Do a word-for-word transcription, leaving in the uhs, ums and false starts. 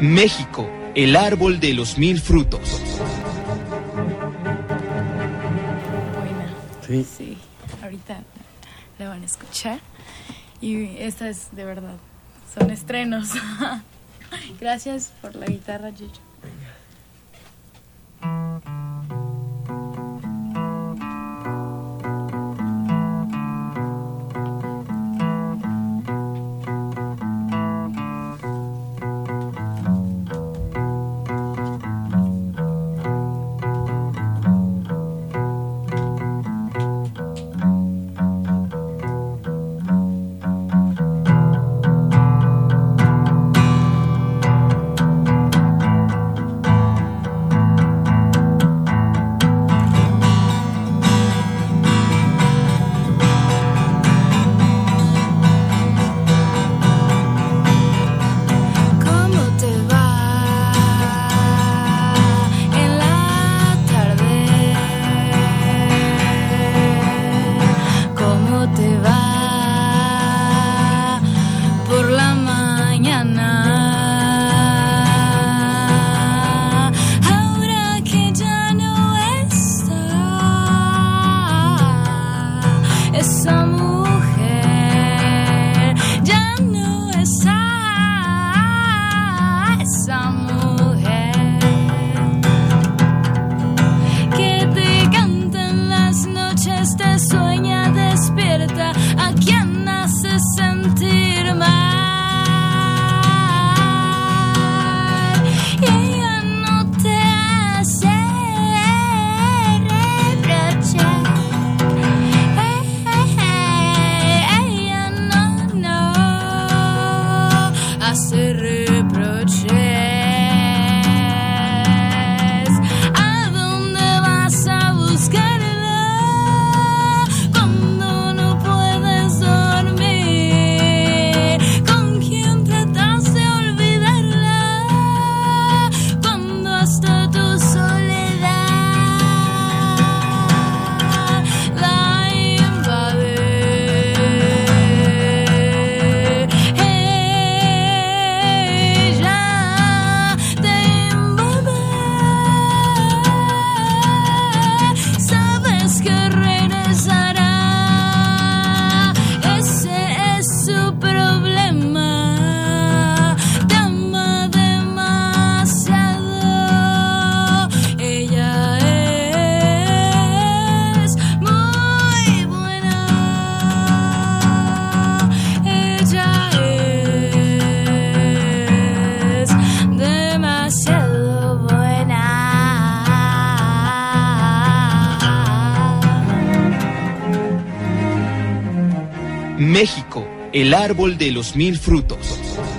México, el árbol de los mil frutos. Buena. Sí. Sí, ahorita la van a escuchar. Y esta es de verdad, son estrenos. Gracias por la guitarra, Yuyo. México, el árbol de los mil frutos.